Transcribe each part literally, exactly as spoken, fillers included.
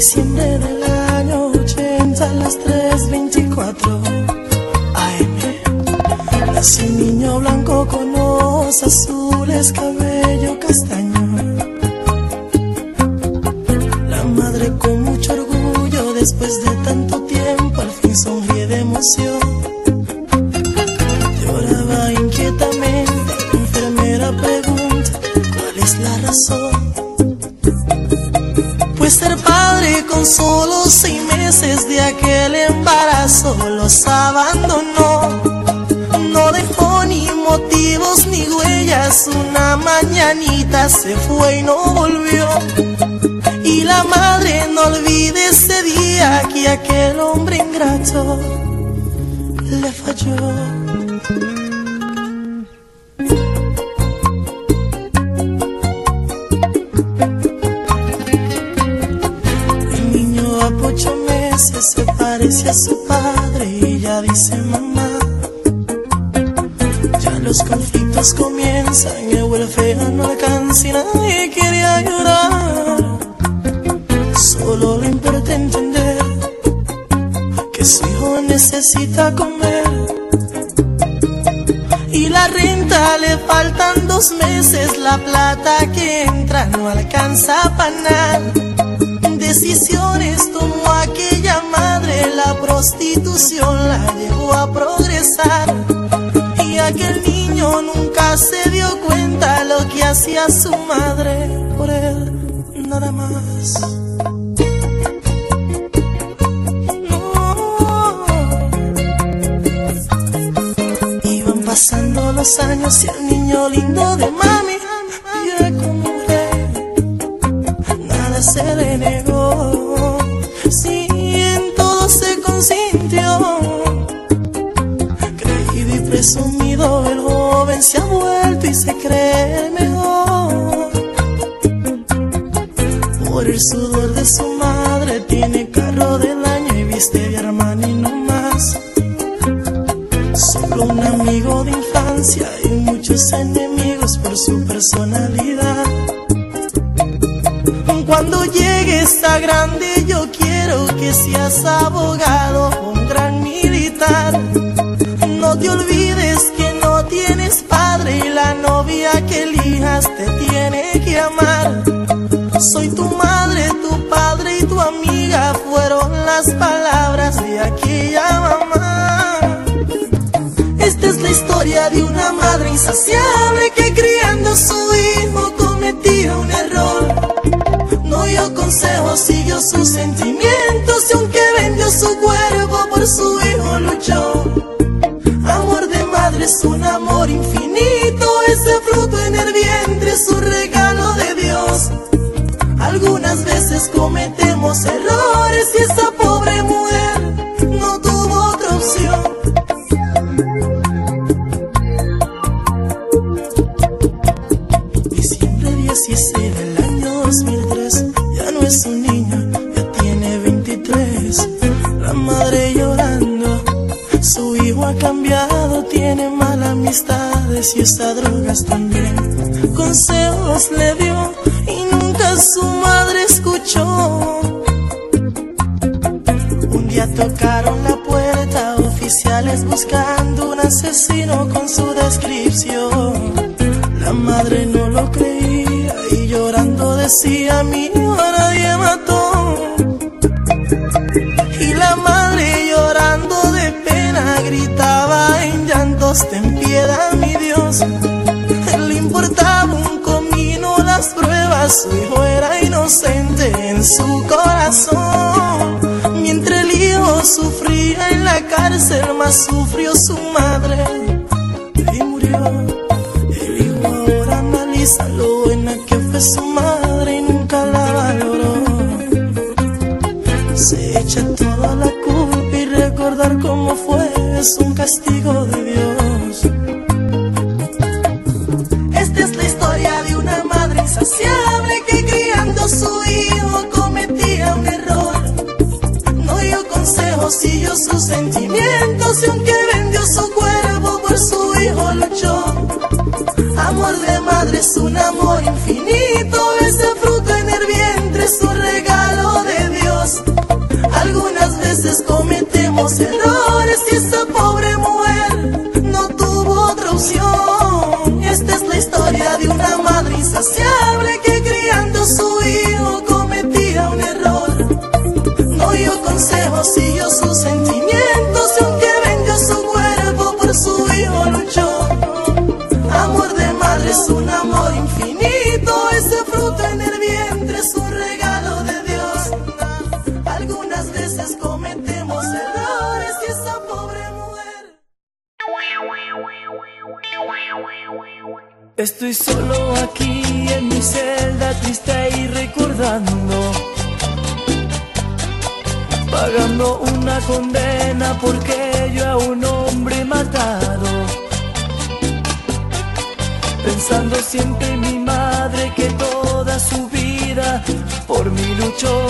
diciembre del año ochenta a las tres veinticuatro A M nació un niño blanco con ojos azules, cabello castaño. La madre con mucho orgullo, después de tanto tiempo, al fin sonríe de emoción. Lloraba inquietamente, la enfermera pregunta cuál es la razón. Pues ser padre con solo seis meses de aquel embarazo los abandonó. No dejó ni motivos ni huellas, una mañanita se fue y no volvió. Y la madre no olvida ese día que aquel hombre ingrato le falló. Ocho meses se parece a su padre y ella dice mamá. Ya los conflictos comienzan, el welfare no alcanza y nadie quiere ayudar. Solo le importa entender que su hijo necesita comer. Y la renta le faltan dos meses, la plata que entra no alcanza para nada. Decisiones tomó aquella madre, la prostitución la llevó a progresar. Y aquel niño nunca se dio cuenta lo que hacía su madre por él, nada más. No. Iban pasando los años y el niño lindo de mami viejo mujer, nada se le negó. Sí, en todo se consintió. Creído y presumido, el joven se ha vuelto y se cree el mejor. Por el sudor de su madre tiene carro del año y viste de Armani no más. Solo un amigo de infancia y muchos enemigos por su personalidad. Cuando llegues a grande yo quiero que seas abogado o un gran militar. No te olvides que no tienes padre y la novia que elijas te tiene que amar. Soy tu madre, tu padre y tu amiga, fueron las palabras de aquella mamá. Esta es la historia de una madre insaciable que criando a su hijo cometía un error. No dio consejos, siguió sus sentimientos y aunque vendió su cuerpo por su hijo luchó. Amor de madre es un amor infinito, ese fruto en el vientre es un regalo de Dios. Algunas veces cometemos errores y esa pobre mujer no tuvo otra opción. Diciembre dieciséis del año dos mil tres, ya no es un niño, ya tiene veintitrés. La madre llorando, su hijo ha cambiado, tiene malas amistades y usa drogas también. Consejos le dio y nunca su madre escuchó. Un día tocaron la puerta, oficiales buscando un asesino con su descripción. La madre no lo creía y llorando decía: mi hijo nadie mató. Y la madre llorando de pena gritaba en llantos: ten piedad mi Dios. Le importaba un comino las pruebas, su hijo era inocente en su corazón. Mientras el hijo sufría en la cárcel, más sufrió su madre y murió. El hijo ahora analiza lo buena que fue su madre y nunca la valoró. Se echa toda la culpa y recordar cómo fue es un castigo de Dios. Esta es la historia de una madre insaciable que criando a su hijo cometía un error. No dio consejos, siguió sus sentimientos y aunque vendió su cuerpo por su hijo luchó. Amor de madre es un amor infinito, ese fruto en el vientre es un regalo de Dios. Estoy solo aquí en mi celda, triste y recordando, pagando una condena porque yo a un hombre he matado. Pensando siempre en mi madre que toda su vida por mí luchó,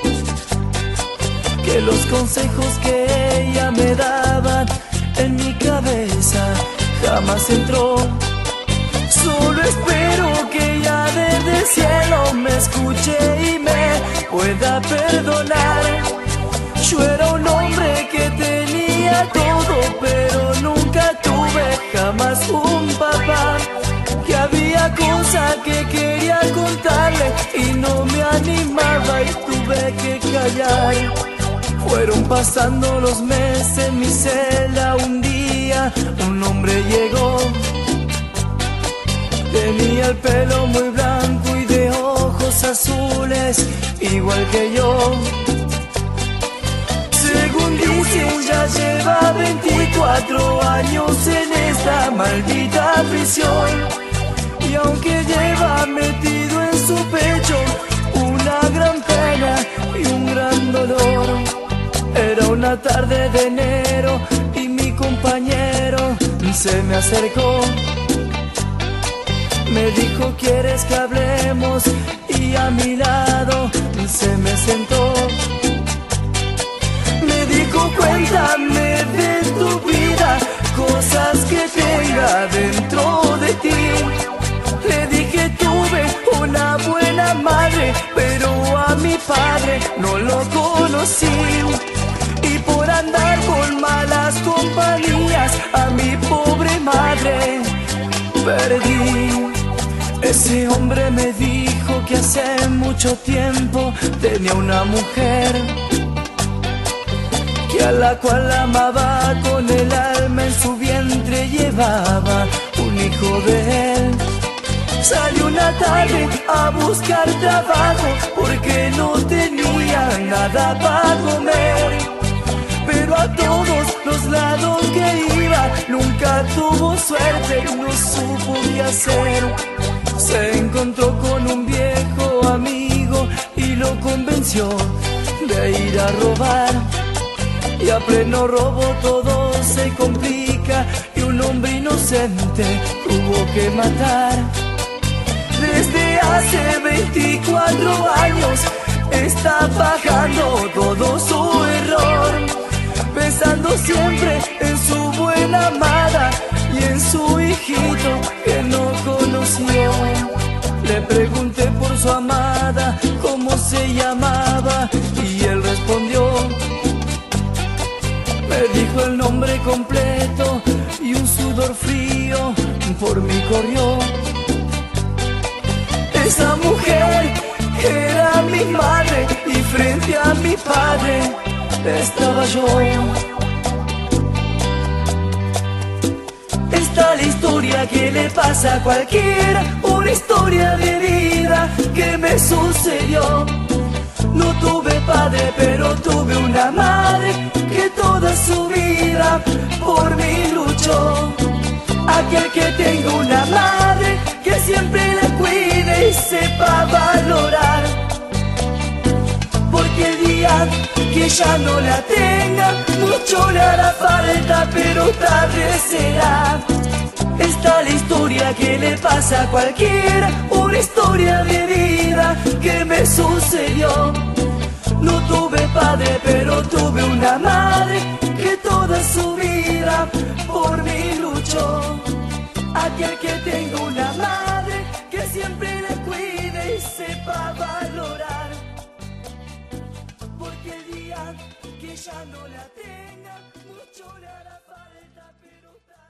que los consejos que ella me daba en mi cabeza jamás entró. Solo espero que ella desde el cielo me escuche y me pueda perdonar. Yo era un hombre que tenía todo, pero nunca tuve jamás un papá. Que había cosas que quería contarle y no me animaba y tuve que callar. Fueron pasando los meses en mi celda, un día un hombre llegó. Tenía el pelo muy blanco y de ojos azules, igual que yo. Según dicen ya lleva veinticuatro años en esta maldita prisión. Y aunque lleva metido en su pecho una gran pena y un gran dolor, era una tarde de enero y mi compañero se me acercó. Me dijo, ¿quieres que hablemos? Y a mi lado se me sentó. Me dijo, cuéntame de tu vida, cosas que tenga dentro de ti. Le dije, tuve una buena madre, pero a mi padre no lo conocí. Y por andar con malas compañías, a mi pobre madre perdí. Ese hombre me dijo que hace mucho tiempo tenía una mujer, que a la cual amaba con el alma, en su vientre llevaba un hijo de él. Salió una tarde a buscar trabajo porque no tenía nada para comer, pero a todos los lados que iba nunca tuvo suerte y no supo qué hacer. Se encontró con un viejo amigo y lo convenció de ir a robar. Y a pleno robo todo se complica y un hombre inocente tuvo que matar. Desde hace veinticuatro años está pagando todo su error, pensando siempre en su buena amada y en su hijito que no conoció. Le pregunté por su amada cómo se llamaba y él respondió. Me dijo el nombre completo y un sudor frío por mí corrió. Esa mujer era mi madre y frente a mi padre estaba yo. Esta es la historia que le pasa a cualquiera, una historia de vida que me sucedió. No tuve padre, pero tuve una madre que toda su vida por mí luchó. Aquel que tenga una madre que siempre la cuide y sepa valorar, porque el día que ya no la tenga, mucho le hará falta, pero tarde será. Esta es la historia que le pasa a cualquiera, una historia de vida que me sucedió. No tuve padre, pero tuve una madre que toda su vida por mí luchó. Aquel que tenga una madre que siempre la cuide y sepa valorar, porque el día que ya no la tenga, mucho le hará.